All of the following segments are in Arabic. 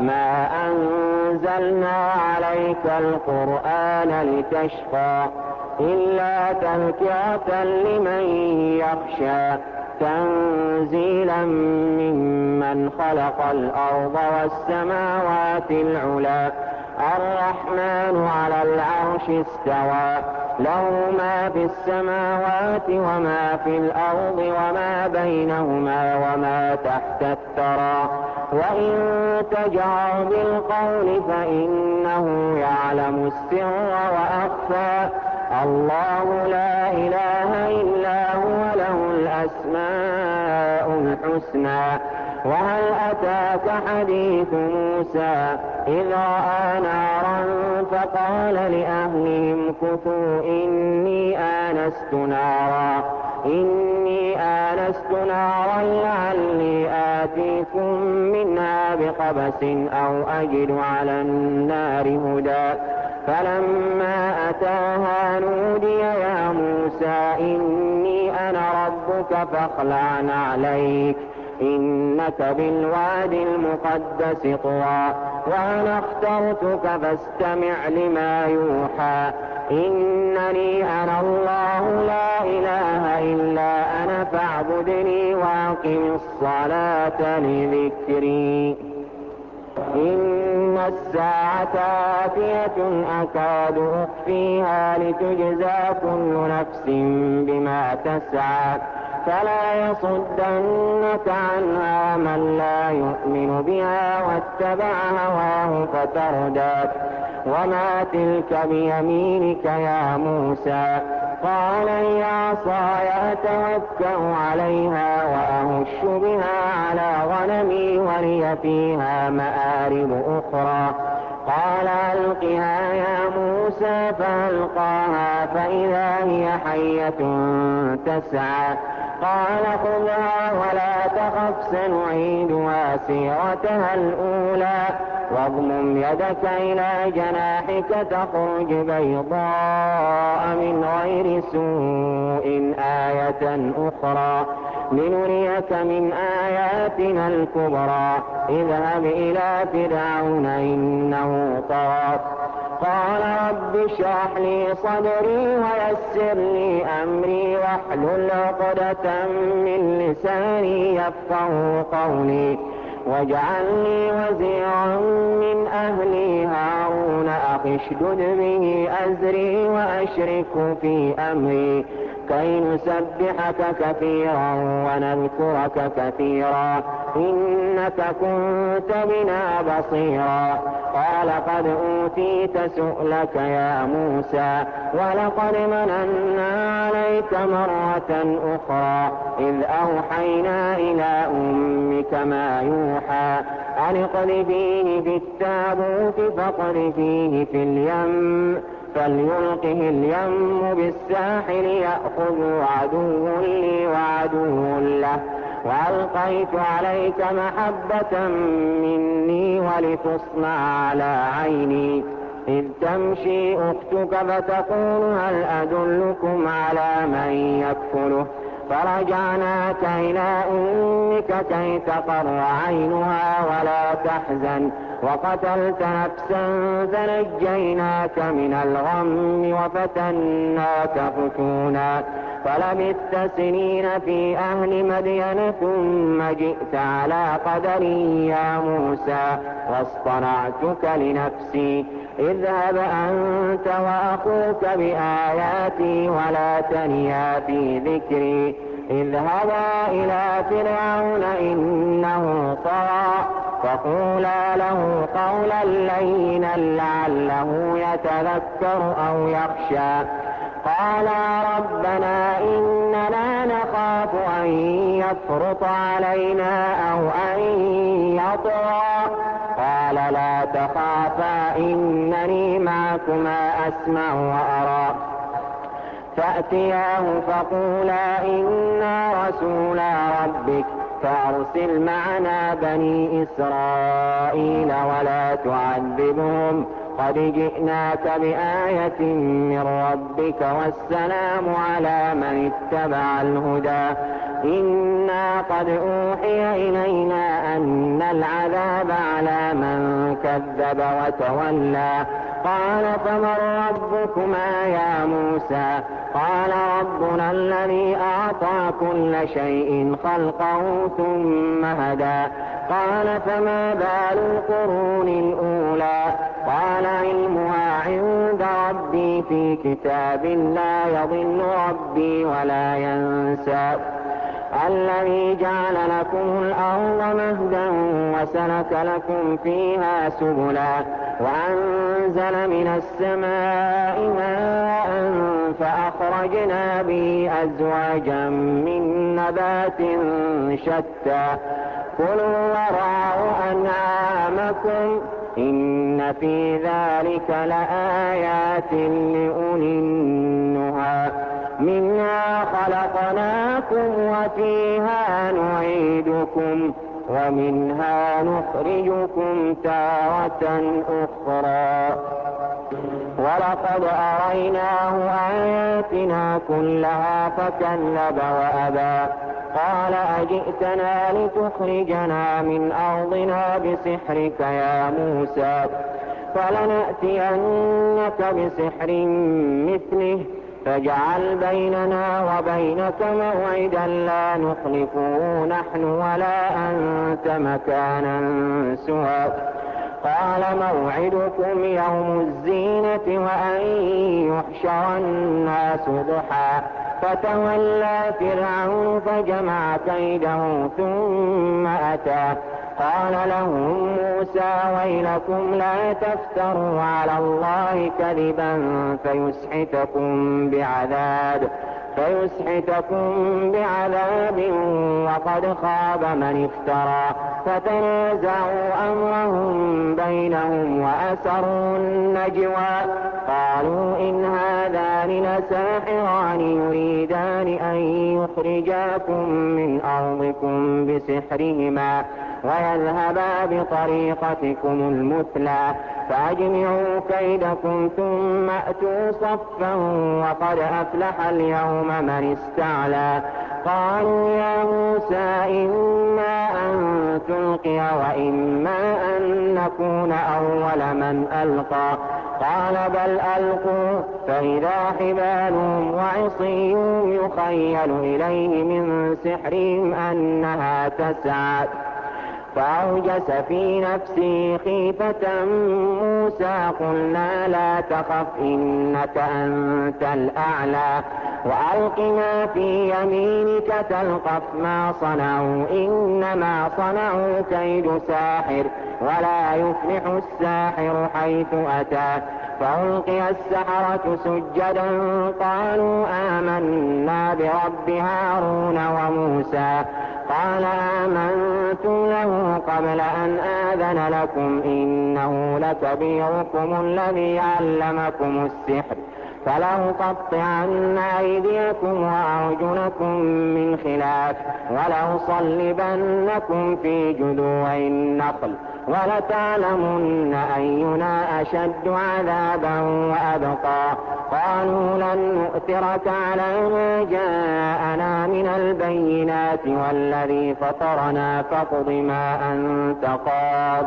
ما أنزلنا عليك القرآن لتشقى إلا تذكرة لمن يخشى تنزيلا ممن خلق الأرض والسماوات العلى الرحمن على العرش استوى له ما في السماوات وما في الأرض وما بينهما وما تحت الثرى وإن تجهر بالقول فإنه يعلم السر وأخفى الله لا إله إلا هو له الأسماء الحسنى وهل أتاك حديث موسى إذ رأى نارا فقال لأهلهم كثوا إني آنست نارا لعلي آتيكم منها بقبس أو أجد على النار هدى فلما أتاها نودي يا موسى إني أنا ربك فاخلع عليك إنك بالواد المقدس طوى وأنا اخترتك فاستمع لما يوحى إنني أنا الله لا إله إلا أنا فاعبدني وأقم الصلاة لذكري إن الساعة آتية أكاد أخفيها لتجزى كل نفس بما تسعى فلا يصدنك عنها من لا يؤمن بها واتبع هواه فتردى وما تلك بيمينك يا موسى قال هي عصاي أتوكأ عليها وأهش بها على غنمي ولي فيها مآرب أخرى قال ألقها يا موسى فألقاها فإذا هي حية تسعى قال خذها ولا تخف سنعيدها سيرتها الأولى واضمم يدك إلى جناحك تخرج بيضاء من غير سوء آية أخرى لنريك من آياتنا الكبرى اذهب إلى فرعون إنه طغى قال رب اشرح لي صدري ويسر لي أمري واحلل عقدة من لساني يفقهوا قولي واجعل لي وزيرا من أهلي هارون أخي اشدد به أزري وأشركه في أمري كي نسبحك كثيرا ونذكرك كثيرا إنك كنت بنا بصيرا قال قد أوتيت سؤلك يا موسى ولقد مننا عليك مرة أخرى إذ أوحينا إلى أمك ما يوحى أن اقذفيه في التابوت فاقذفيه في اليم فليلقه اليم بالساحل يأخذ عدو لي وعدو له وألقيت عليك محبة مني ولتصنع على عيني إذ تمشي أختك فتقول هل أدلكم على من يكفله فرجعناك إلى أمك كي تقر عينها ولا تحزن وقتلت نفسا فنجيناك من الغم وفتناك فتونا فلبثت سنين في أهل مدين ثم جئت على قدري يا موسى واصطنعتك لنفسي اذهب أنت وأخوك بآياتي ولا تنيا في ذكري اذهبا إلى فرعون إنه طغى فقولا له قولا لينا لعله يتذكر أو يخشى قالا ربنا إننا نخاف أن يفرط علينا أو أن يطغى قال لا تخافا إنني معكما أسمع وأرى فأتياه فقولا إنا رسولا ربك فأرسل معنا بني إسرائيل ولا تعذبهم قد جئناك بآية من ربك والسلام على من اتبع الهدى إنا قد أوحي إلينا أن العذاب على من كذب وتولى قال فمن ربكما يا موسى قال ربنا الذي أعطى كل شيء خلقه ثم هدى قال فما بال القرون الأولى قال علمها عند ربي في كتاب لا يضل ربي ولا ينسى الذي جعل لكم الأرض مهدا وسلك لكم فيها سبلا وأنزل من السماء ماء فأخرجنا به أزواجا من نبات شتى كلوا وارعوا أنعامكم إن في ذلك لآيات لأولي النهى منها خلقناكم وفيها نعيدكم ومنها نخرجكم تارة أخرى ولقد أريناه آياتنا كلها فكذب وأبى قال أجئتنا لتخرجنا من أرضنا بسحرك يا موسى فلنأتينك بسحر مثله فاجعل بيننا وبينك موعدا لا نخلفه نحن ولا أنت مكانا سوى قال موعدكم يوم الزينة وأن يحشر الناس ضحى فتولى فرعون فجمع كيده ثم أتى قال لهم موسى ويلكم لا تفتروا على الله كذبا فيسحتكم بعذاب وقد خاب من افترى فتنازعوا أمرهم بينهم وأسروا النجوى قالوا إن هذان لساحران يريدان أن يخرجاكم من أرضكم بسحرهما ويذهبا بطريقتكم المثلى فأجمعوا كيدكم ثم أتوا صفا وقد أفلح اليوم من استعلى قالوا يا موسى إما أن تلقي وإما أن نكون أول من ألقى قال بل ألقوا فإذا حبالهم وعصيهم يخيل إليه من سحرهم أنها تسعى فأوجس في نفسه خيفة موسى قلنا لا تخف إنك أنت الأعلى وألق ما في يمينك تلقف ما صنعوا إنما صنعوا كيد ساحر ولا يفلح الساحر حيث أتى فألقي السحرة سجدا قالوا آمنا برب هارون وموسى قال آمنتم له قبل أن آذن لكم إنه لكبيركم الذي علمكم السحر فلأقطعن أيديكم وأرجلكم من خلاف ولأصلبنكم في جذوع النخل ولتعلمن أينا أشد عذابا وأبقى قالوا لن نؤثرك على ما جاءنا من البينات والذي فطرنا فاقض ما أنت قاض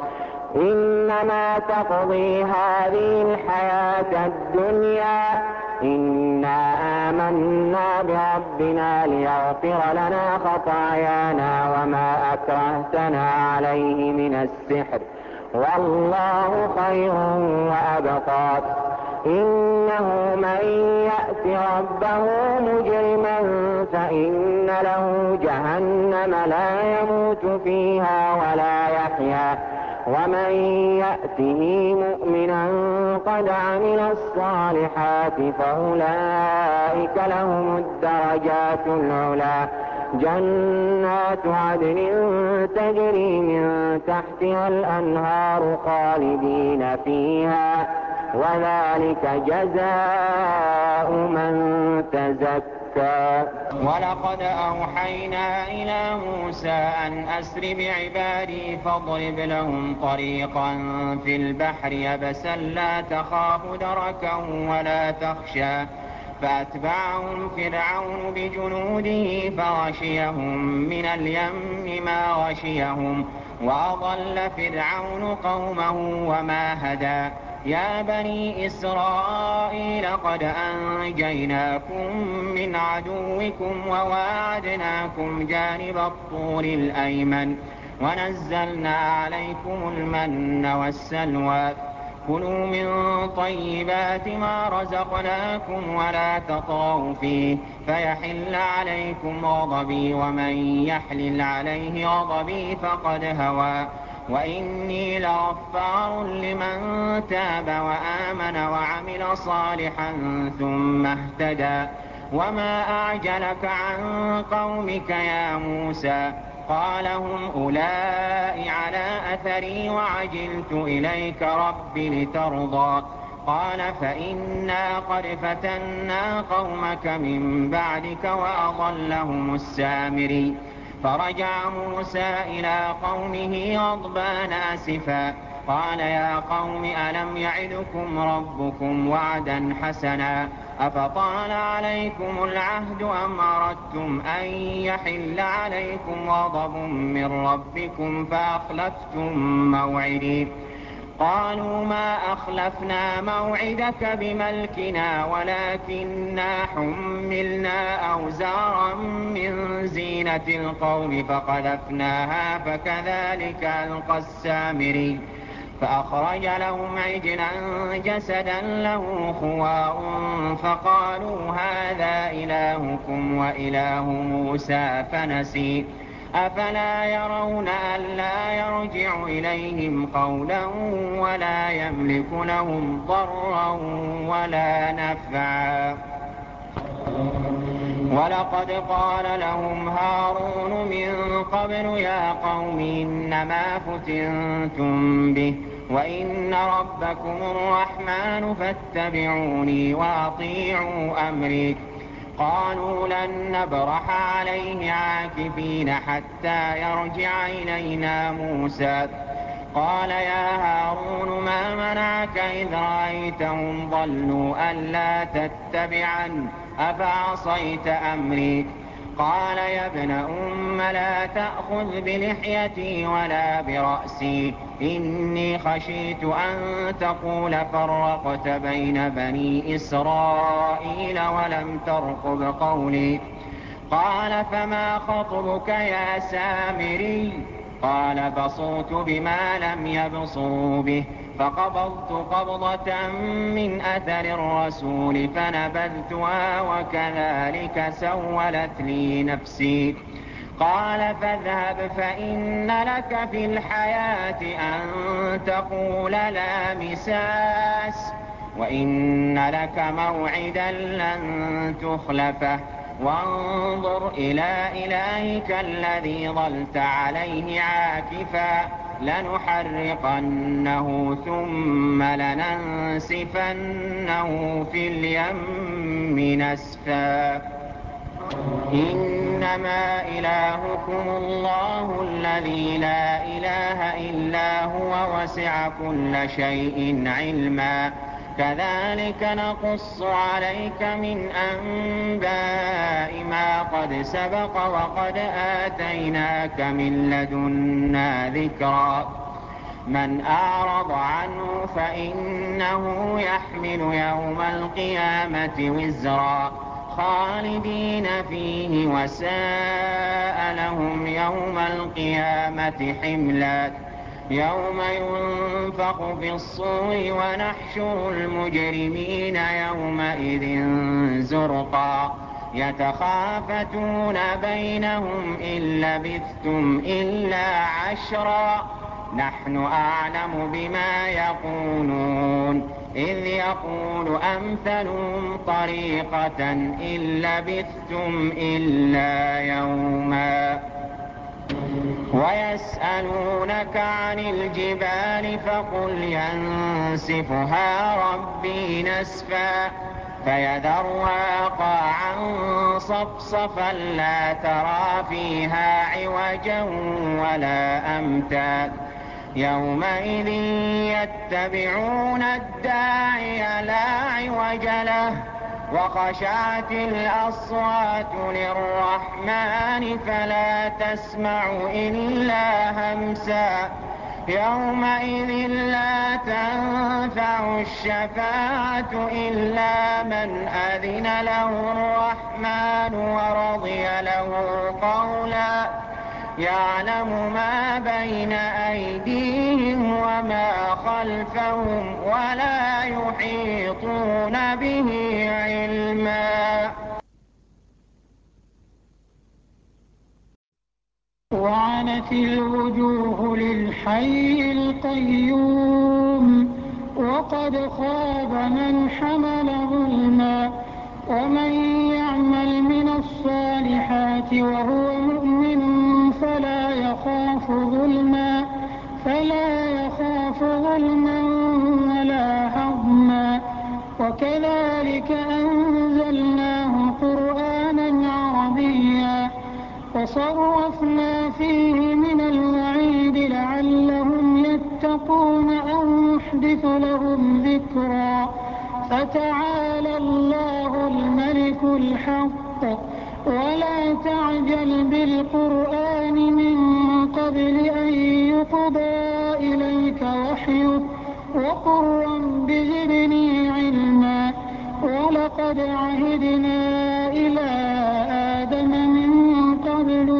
إنما تقضي هذه الحياة الدنيا إنا آمنا بربنا ليغفر لنا خطايانا وما أكرهتنا عليه من السحر والله خير وأبقى إنه من يأت ربه مجرما فإن له جهنم لا يموت فيها ولا يحيا ومن يأته مؤمنا قد عمل الصالحات فأولئك لهم الدرجات العلى جنات عدن تجري من تحتها الأنهار خالدين فيها وذلك جزاء من تزكى ولقد أوحينا إلى موسى أن أسر بعبادي فاضرب لهم طريقا في البحر يبسا لا تخاف دركا ولا تخشى فأتبعهم فرعون بجنوده فغشيهم من اليم ما غشيهم وأضل فرعون قومه وما هدى يا بني إسرائيل قد أنجيناكم من عدوكم وواعدناكم جانب الطور الأيمن ونزلنا عليكم المن والسلوى كلوا من طيبات ما رزقناكم ولا تطغوا فيه فيحل عليكم غضبي ومن يحلل عليه غضبي فقد هوى وإني لغفار لمن تاب وآمن وعمل صالحا ثم اهتدى وما أعجلك عن قومك يا موسى قال هم أولئك على أثري وعجلت إليك رب لترضى قال فإنا قد فتنا قومك من بعدك وأضلهم السامري فرجع موسى إلى قومه غضبان آسفا قال يا قوم ألم يعدكم ربكم وعدا حسنا أفطال عليكم العهد أم أردتم أن يحل عليكم غضب من ربكم فأخلفتم موعدي قالوا ما أخلفنا موعدك بملكنا ولكننا حملنا أوزارا من زينة القوم فقذفناها فكذلك ألقى السامري فأخرج لهم عجلا جسدا له خوار فقالوا هذا إلهكم وإله موسى فنسي أفلا يرون ألا يرجع إليهم قولا ولا يملك لهم ضرا ولا نفعا ولقد قال لهم هارون من قبل يا قوم إنما فتنتم به وإن ربكم الرحمن فاتبعوني وأطيعوا أمري قالوا لن نبرح عليه عاكفين حتى يرجع إلينا موسى قال يا هارون ما منعك إذ رأيتهم ضلوا ألا تتبعن أفعصيت أمري قال يا ابن أم لا تأخذ بلحيتي ولا برأسي إني خشيت أن تقول فرقت بين بني إسرائيل ولم ترقب قولي قال فما خطبك يا سامري قال بصرت بما لم يبصروا به فقبضت قبضة من أثر الرسول فنبذتها وكذلك سولت لي نفسي قال فاذهب فإن لك في الحياة أن تقول لا مساس وإن لك موعدا لن تخلفه وانظر إلى إلهك الذي ظلت عليه عاكفا لنحرقنه ثم لننسفنه في اليم نسفا إنما إلهكم الله الذي لا إله إلا هو وسع كل شيء علما كذلك نقص عليك من أنباء ما قد سبق وقد آتيناك من لدنا ذكرا من أعرض عنه فإنه يحمل يوم القيامة وزرا خالدين فيه وساء لهم يوم القيامة حملا يوم ينفخ في الصور ونحشر المجرمين يومئذ زرقا يتخافتون بينهم إن لبثتم إلا عشرا نحن أعلم بما يقولون إذ يقول أمثلهم طريقة إن لبثتم إلا يوما ويسألونك عن الجبال فقل ينسفها ربي نسفا فيذرها قاعا صفصفا لا ترى فيها عوجا ولا أمتا يومئذ يتبعون الداعي لا عوج له وخشعت الأصوات للرحمن فلا تسمع إلا همسا يومئذ لا تنفع الشفاعة إلا من أذن له الرحمن ورضي له قولا يعلم ما بين أيديهم وما خلفهم ولا يحيطون به علما. وعنت الوجوه للحي القيوم وقد خاب من حمل ظلما ومن يعمل من الصالحات وهو مؤمن فلا يخاف ظلما ولا هضما وكذلك أنزلناه قرآنا عربيا وصرفنا فيه من الوعيد لعلهم يتقون أو يحدث لهم ذكرا فتعالى الله الملك الحق ولا تعجل بالقرآن من قبل أن يقضى إليك وحيه وقل رب زدني علما ولقد عهدنا إلى آدم من قبل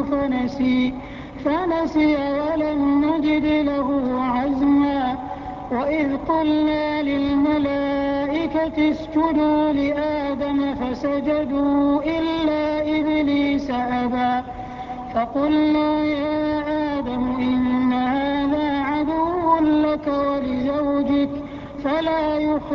فنسي ولم نجد له عزما وإذ قلنا للملائكة اسجدوا لآدم فسجدوا إلا إبليس أبى فقلنا يا آدم إن هذا عدو لك ولزوجك فلا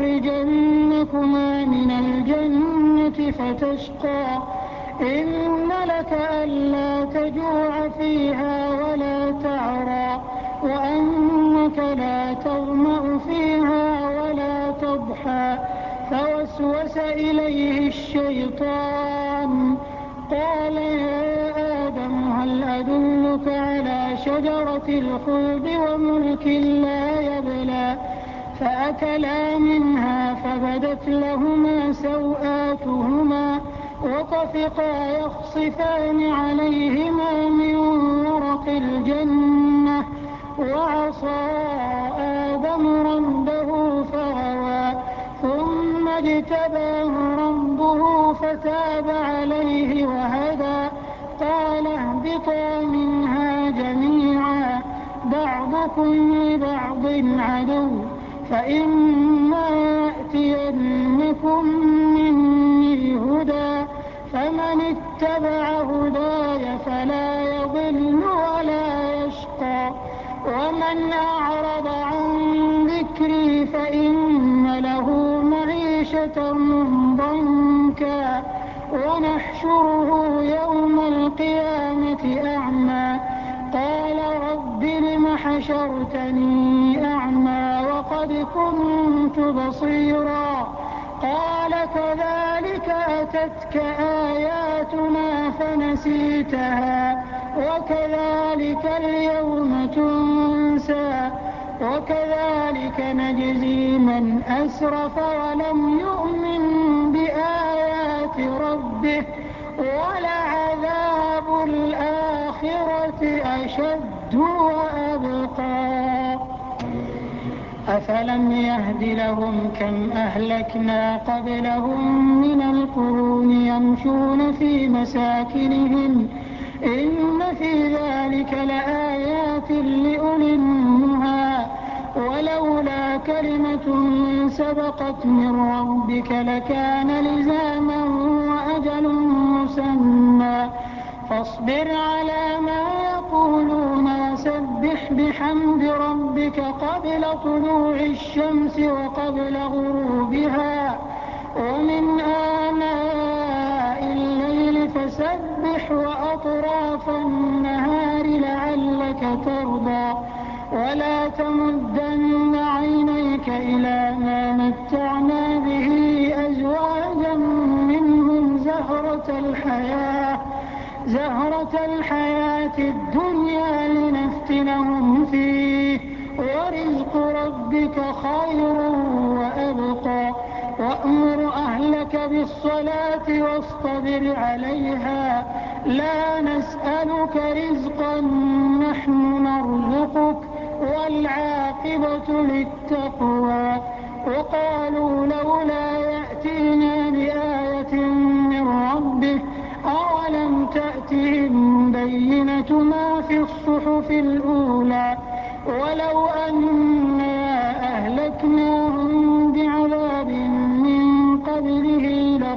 يخرجنكما من الجنة فتشقى إن لك ألا تجوع فيها ولا تعرى وأنك لا تظمأ فيها ولا تضحى فوسوس إليه الشيطان قال يا آدم هل أدلك على شجرة الخلد وملك لا يبلى فأكلا منها فبدت لهما سوآتهما وطفقا يخصفان عليهما من ورق الجنة وعصى آدم ربه فغوى ثم اجتباه ربه فتاب عليه وهدى قال اهبطا منها جميعا بعضكم لبعض عدو فإما يأتينكم مني هدى فمن اتبع هداي فلا يضل ولا يشقى ومن أعرض عن ذكري فإن له معيشة ضنكا ونحشره يوم القيامة أعمى قال رب لم حشرتني أعمى وقد كنت بصيرا قال كذلك أتتك آياتنا فنسيتها وكذلك اليوم تنسى وكذلك نجزي من أسرف ولم يؤمن بآيات ربه ولعذاب الآخرة أشد وأبقى أفلم يهد لهم كم أهلكنا قبلهم من القرون يمشون في مساكنهم إن في ذلك لآيات لأولي النهى ولولا كلمة سبقت من ربك لكان لزاما وأجل مسمى فاصبر على ما يقولون وسبح بحمد ربك قبل طلوع الشمس وقبل غروبها ومن آناء الليل فسبح وأطراف النهار لعلك ترضى ولا تمدن عينيك إلى ما متعنا به أزواجا منهم زهرة الحياة الدنيا لنفتنهم فيه ورزق ربك خير وأبقى وأمر أهلك بالصلاة واصطبر عليها لا نسألك رزقا نحن نرزقك والعاقبة للتقوى وقالوا لولا يأتينا بآية من ربه أولم تأتهم بينة ما في الصحف الأولى ولو أنا أهلكناهم بعذاب من قبله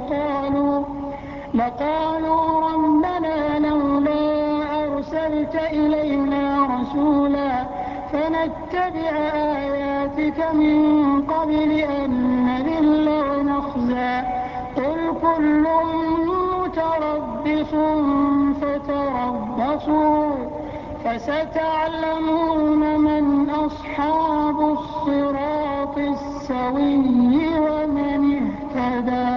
لقالوا ربنا لولا أرسلت إلينا رسولا فنتبع آياتك من قبل أن نذل ونخزى قل كل متربص فتربصوا فستعلمون من أصحاب الصراط السوي ومن اهتدى.